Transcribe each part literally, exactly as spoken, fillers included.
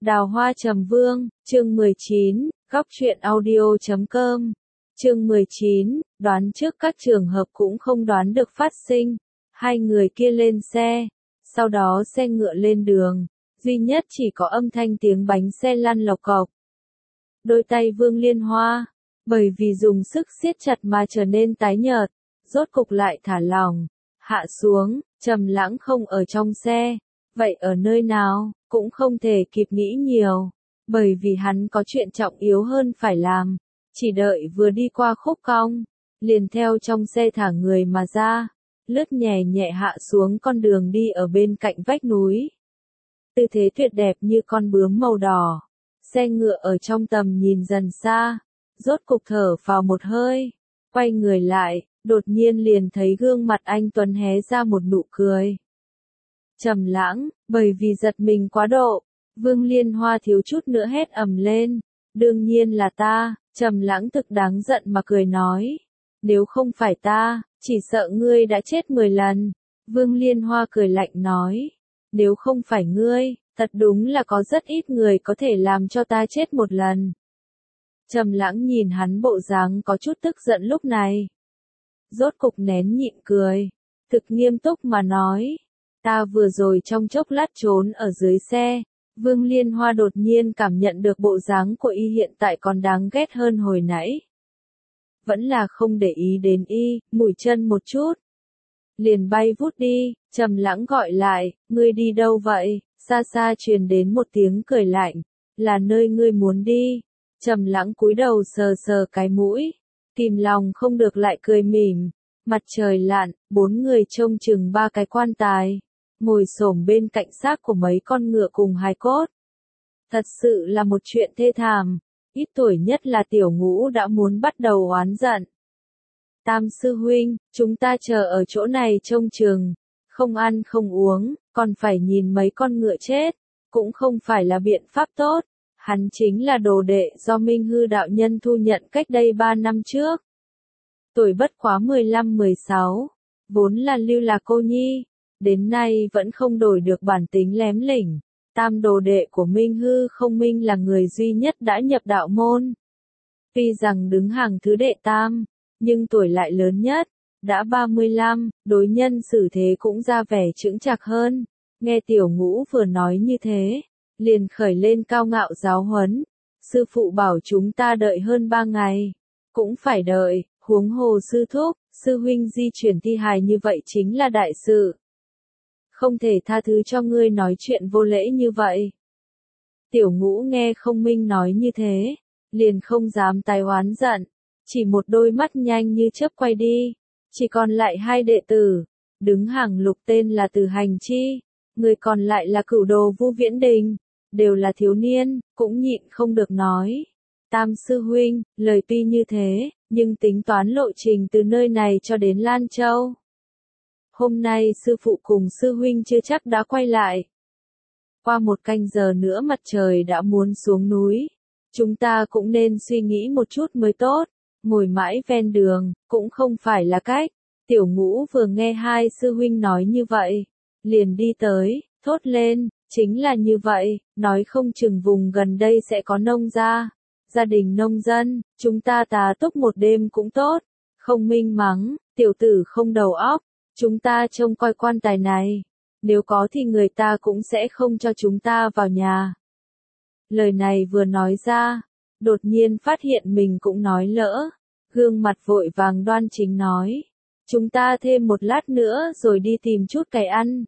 Đào Hoa Trầm Vương, chương mười chín, góc truyện audio chấm com. Chương mười chín, đoán trước các trường hợp cũng không đoán được phát sinh. Hai người kia lên xe, sau đó xe ngựa lên đường, duy nhất chỉ có âm thanh tiếng bánh xe lăn lộc cộc. Đôi tay Vương Liên Hoa, bởi vì dùng sức siết chặt mà trở nên tái nhợt, rốt cục lại thả lỏng, hạ xuống, Trầm Lãng không ở trong xe, vậy ở nơi nào, cũng không thể kịp nghĩ nhiều, bởi vì hắn có chuyện trọng yếu hơn phải làm, chỉ đợi vừa đi qua khúc cong, liền theo trong xe thả người mà ra, lướt nhẹ nhẹ hạ xuống con đường đi ở bên cạnh vách núi. Tư thế tuyệt đẹp như con bướm màu đỏ, xe ngựa ở trong tầm nhìn dần xa, rốt cục thở phào một hơi, quay người lại, đột nhiên liền thấy gương mặt anh Tuấn hé ra một nụ cười. Trầm Lãng, bởi vì giật mình quá độ, Vương Liên Hoa thiếu chút nữa hét ầm lên, đương nhiên là ta. Trầm Lãng thực đáng giận mà cười nói, nếu không phải ta, chỉ sợ ngươi đã chết mười lần. Vương Liên Hoa cười lạnh nói, nếu không phải ngươi, thật đúng là có rất ít người có thể làm cho ta chết một lần. Trầm Lãng nhìn hắn bộ dáng có chút tức giận lúc này, rốt cục nén nhịn cười, thực nghiêm túc mà nói, ta vừa rồi trong chốc lát trốn ở dưới xe. Vương Liên Hoa đột nhiên cảm nhận được bộ dáng của y hiện tại còn đáng ghét hơn hồi nãy. Vẫn là không để ý đến y, mũi chân một chút. Liền bay vút đi, Trầm Lãng gọi lại, ngươi đi đâu vậy? Xa xa truyền đến một tiếng cười lạnh, là nơi ngươi muốn đi. Trầm Lãng cúi đầu sờ sờ cái mũi, kìm lòng không được lại cười mỉm. Mặt trời lặn, bốn người trông chừng ba cái quan tài, ngồi xổm bên cạnh xác của mấy con ngựa cùng hài cốt. Thật sự là một chuyện thê thảm, ít tuổi nhất là Tiểu Ngũ đã muốn bắt đầu oán giận. Tam sư huynh, chúng ta chờ ở chỗ này trông chừng, không ăn không uống, còn phải nhìn mấy con ngựa chết, cũng không phải là biện pháp tốt. Hắn chính là đồ đệ do Minh Hư đạo nhân thu nhận cách đây ba năm trước. Tuổi bất quá mười lăm mười sáu, vốn là lưu lạc cô nhi, đến nay vẫn không đổi được bản tính lém lỉnh. Tam đồ đệ của Minh Hư không minh là người duy nhất đã nhập đạo môn. Tuy rằng đứng hàng thứ đệ tam, nhưng tuổi lại lớn nhất, đã ba mươi lăm, đối nhân xử thế cũng ra vẻ chững chạc hơn. Nghe Tiểu Ngũ vừa nói như thế, liền khởi lên cao ngạo giáo huấn. Sư phụ bảo chúng ta đợi hơn ba ngày, cũng phải đợi, huống hồ sư thúc, sư huynh di chuyển thi hài như vậy chính là đại sự. Không thể tha thứ cho ngươi nói chuyện vô lễ như vậy. Tiểu Ngũ nghe Không Minh nói như thế, liền không dám tái oán giận, chỉ một đôi mắt nhanh như chớp quay đi, chỉ còn lại hai đệ tử, đứng hàng lục tên là Từ Hành Chi, người còn lại là Cửu Đồ Vu Viễn Đình, đều là thiếu niên, cũng nhịn không được nói. Tam sư huynh, lời tuy như thế, nhưng tính toán lộ trình từ nơi này cho đến Lan Châu. Hôm nay sư phụ cùng sư huynh chưa chắc đã quay lại. Qua một canh giờ nữa mặt trời đã muốn xuống núi. Chúng ta cũng nên suy nghĩ một chút mới tốt. Ngồi mãi ven đường, cũng không phải là cách. Tiểu Ngũ vừa nghe hai sư huynh nói như vậy, liền đi tới, thốt lên, chính là như vậy, nói không chừng vùng gần đây sẽ có nông gia, gia đình nông dân, chúng ta tá túc một đêm cũng tốt. Không Minh mắng, tiểu tử không đầu óc. Chúng ta trông coi quan tài này, nếu có thì người ta cũng sẽ không cho chúng ta vào nhà. Lời này vừa nói ra, đột nhiên phát hiện mình cũng nói lỡ, gương mặt vội vàng đoan chính nói, chúng ta thêm một lát nữa rồi đi tìm chút cái ăn.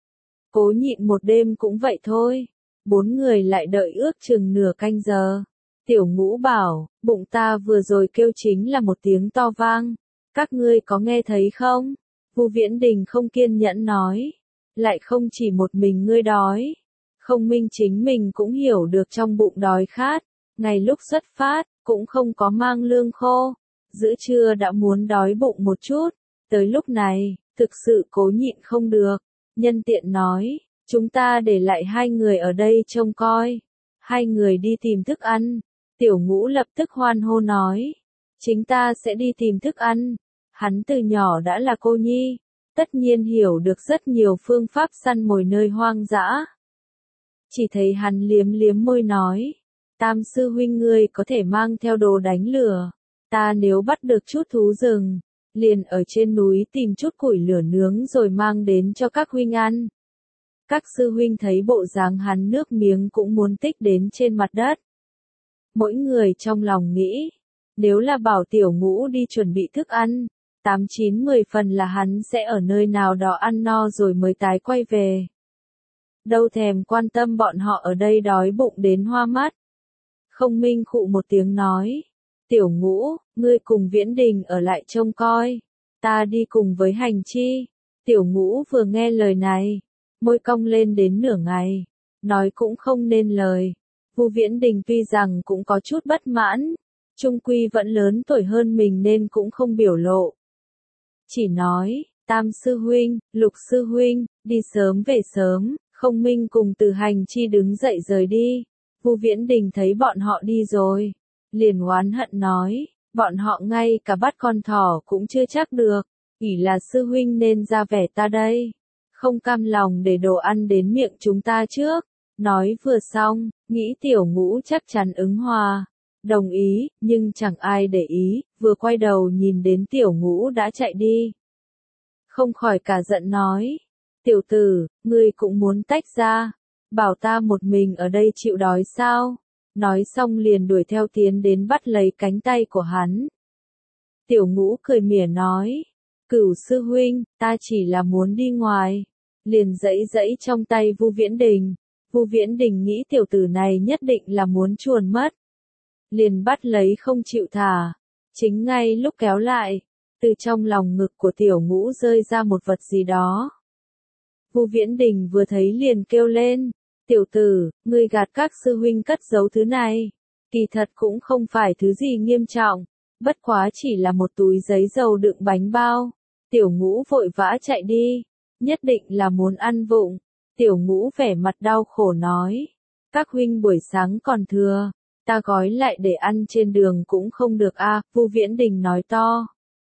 Cố nhịn một đêm cũng vậy thôi, bốn người lại đợi ước chừng nửa canh giờ. Tiểu Ngũ bảo, bụng ta vừa rồi kêu chính là một tiếng to vang, các ngươi có nghe thấy không? Vu Viễn Đình không kiên nhẫn nói, lại không chỉ một mình ngươi đói. Không Minh chính mình cũng hiểu được trong bụng đói khát, ngày lúc xuất phát, cũng không có mang lương khô, giữa trưa đã muốn đói bụng một chút, tới lúc này, thực sự cố nhịn không được, nhân tiện nói, chúng ta để lại hai người ở đây trông coi, hai người đi tìm thức ăn. Tiểu Ngũ lập tức hoan hô nói, chính ta sẽ đi tìm thức ăn. Hắn từ nhỏ đã là cô nhi, tất nhiên hiểu được rất nhiều phương pháp săn mồi nơi hoang dã. Chỉ thấy hắn liếm liếm môi nói, Tam sư huynh ngươi có thể mang theo đồ đánh lửa, ta nếu bắt được chút thú rừng, liền ở trên núi tìm chút củi lửa nướng rồi mang đến cho các huynh ăn. Các sư huynh thấy bộ dáng hắn nước miếng cũng muốn tích đến trên mặt đất. Mỗi người trong lòng nghĩ, nếu là bảo tiểu ngũ đi chuẩn bị thức ăn, tám chín mười phần là hắn sẽ ở nơi nào đó ăn no rồi mới tái quay về. Đâu thèm quan tâm bọn họ ở đây đói bụng đến hoa mắt. Không Minh khụ một tiếng nói, tiểu ngũ, ngươi cùng Viễn Đình ở lại trông coi, ta đi cùng với hành chi. Tiểu ngũ vừa nghe lời này, môi cong lên đến nửa ngày, nói cũng không nên lời. Vu Viễn Đình tuy rằng cũng có chút bất mãn, chung quy vẫn lớn tuổi hơn mình nên cũng không biểu lộ. Chỉ nói, Tam sư huynh, Lục sư huynh, đi sớm về sớm. Không Minh cùng Từ Hành Chi đứng dậy rời đi. Vu Viễn Đình thấy bọn họ đi rồi, liền oán hận nói, bọn họ ngay cả bắt con thỏ cũng chưa chắc được, ỷ là sư huynh nên ra vẻ ta đây, không cam lòng để đồ ăn đến miệng chúng ta trước. Nói vừa xong, nghĩ tiểu ngũ chắc chắn ứng hòa, đồng ý, nhưng chẳng ai để ý, vừa quay đầu nhìn đến tiểu ngũ đã chạy đi. Không khỏi cả giận nói, tiểu tử, ngươi cũng muốn tách ra, bảo ta một mình ở đây chịu đói sao? Nói xong liền đuổi theo tiến đến bắt lấy cánh tay của hắn. Tiểu ngũ cười mỉa nói, Cửu sư huynh, ta chỉ là muốn đi ngoài. Liền dẫy dẫy trong tay Vu Viễn Đình. Vu Viễn Đình nghĩ tiểu tử này nhất định là muốn chuồn mất. Liền bắt lấy không chịu thả. Chính ngay lúc kéo lại, từ trong lòng ngực của tiểu ngũ rơi ra một vật gì đó. Vu Viễn Đình vừa thấy liền kêu lên, tiểu tử, ngươi gạt các sư huynh cất giấu thứ này. Kỳ thật cũng không phải thứ gì nghiêm trọng, bất quá chỉ là một túi giấy dầu đựng bánh bao. Tiểu ngũ vội vã chạy đi, nhất định là muốn ăn vụng. Tiểu ngũ vẻ mặt đau khổ nói, các huynh buổi sáng còn thừa, ta gói lại để ăn trên đường cũng không được a. À, Vu Viễn Đình nói to.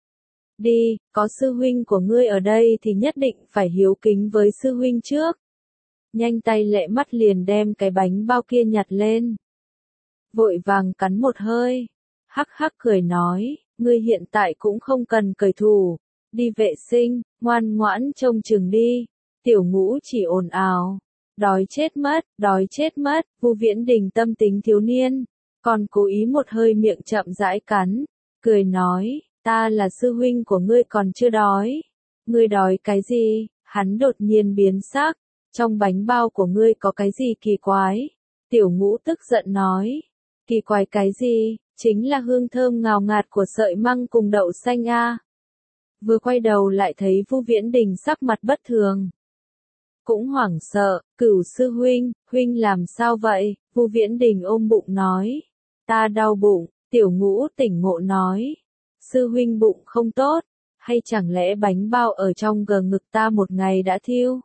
Đi, có sư huynh của ngươi ở đây thì nhất định phải hiếu kính với sư huynh trước. Nhanh tay lẹ mắt liền đem cái bánh bao kia nhặt lên. Vội vàng cắn một hơi, hắc hắc cười nói, ngươi hiện tại cũng không cần cởi thủ, đi vệ sinh, ngoan ngoãn trông chừng đi. Tiểu ngũ chỉ ồn ào, đói chết mất, đói chết mất. Vu Viễn Đình tâm tính thiếu niên, còn cố ý một hơi miệng chậm rãi cắn, cười nói, ta là sư huynh của ngươi còn chưa đói. Ngươi đói cái gì? Hắn đột nhiên biến sắc, trong bánh bao của ngươi có cái gì kỳ quái? Tiểu ngũ tức giận nói, kỳ quái cái gì? Chính là hương thơm ngào ngạt của sợi măng cùng đậu xanh a. Vừa quay đầu lại thấy Vu Viễn Đình sắc mặt bất thường, cũng hoảng sợ, Cửu sư huynh, huynh làm sao vậy? Vu Viễn Đình ôm bụng nói, ta đau bụng. Tiểu ngũ tỉnh ngộ nói, sư huynh bụng không tốt, hay chẳng lẽ bánh bao ở trong gờ ngực ta một ngày đã thiêu?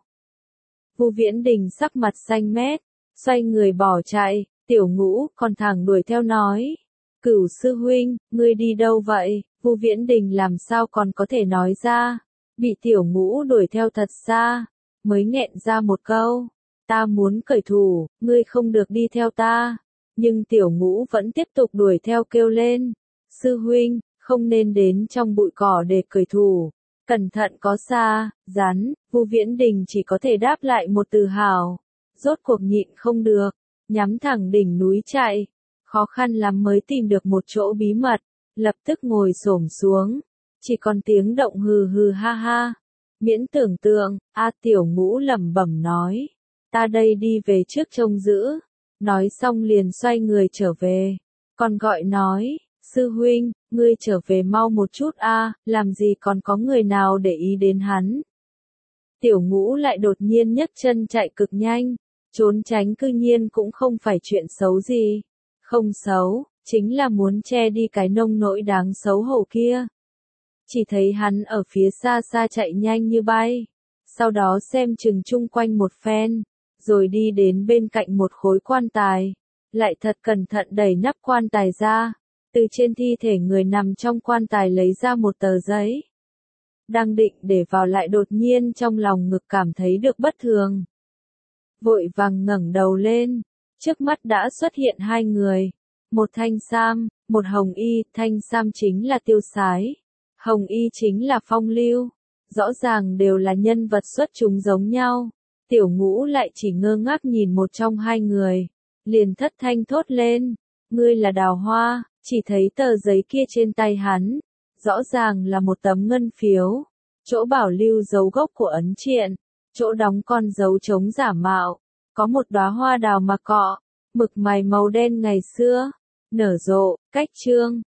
Vu Viễn Đình sắc mặt xanh mét, xoay người bỏ chạy. Tiểu ngũ còn thẳng đuổi theo nói, Cửu sư huynh, ngươi đi đâu vậy? Vu Viễn Đình làm sao còn có thể nói ra, bị tiểu ngũ đuổi theo thật xa, mới nghẹn ra một câu, ta muốn cởi thủ, ngươi không được đi theo ta. Nhưng tiểu ngũ vẫn tiếp tục đuổi theo kêu lên, sư huynh, không nên đến trong bụi cỏ để cởi thủ, cẩn thận có sa, rắn. Vu Viễn Đình chỉ có thể đáp lại một từ hào, rốt cuộc nhịn không được, nhắm thẳng đỉnh núi chạy, khó khăn lắm mới tìm được một chỗ bí mật, lập tức ngồi xổm xuống, chỉ còn tiếng động hừ hừ ha ha. Miễn tưởng tượng, a tiểu ngũ lẩm bẩm nói, ta đây đi về trước trông giữ. Nói xong liền xoay người trở về, còn gọi nói, sư huynh, ngươi trở về mau một chút a, làm gì còn có người nào để ý đến hắn. Tiểu ngũ lại đột nhiên nhấc chân chạy cực nhanh, trốn tránh cư nhiên cũng không phải chuyện xấu gì. Không xấu, chính là muốn che đi cái nông nỗi đáng xấu hổ kia. Chỉ thấy hắn ở phía xa xa chạy nhanh như bay, sau đó xem chừng chung quanh một phen, rồi đi đến bên cạnh một khối quan tài, lại thật cẩn thận đẩy nắp quan tài ra, từ trên thi thể người nằm trong quan tài lấy ra một tờ giấy. Đang định để vào lại đột nhiên trong lòng ngực cảm thấy được bất thường. vội vàng ngẩng đầu lên, trước mắt đã xuất hiện hai người, một thanh sam, một hồng y, thanh sam chính là Tiêu Sái, hồng y chính là Phong Lưu, rõ ràng đều là nhân vật xuất chúng giống nhau, Tiểu Ngũ lại chỉ ngơ ngác nhìn một trong hai người, liền thất thanh thốt lên, ngươi là Đào Hoa, chỉ thấy tờ giấy kia trên tay hắn, rõ ràng là một tấm ngân phiếu, chỗ bảo lưu dấu gốc của ấn triện, chỗ đóng con dấu chống giả mạo, có một đóa hoa đào mà cọ, mực mày màu đen ngày xưa, nở rộ, cách chương.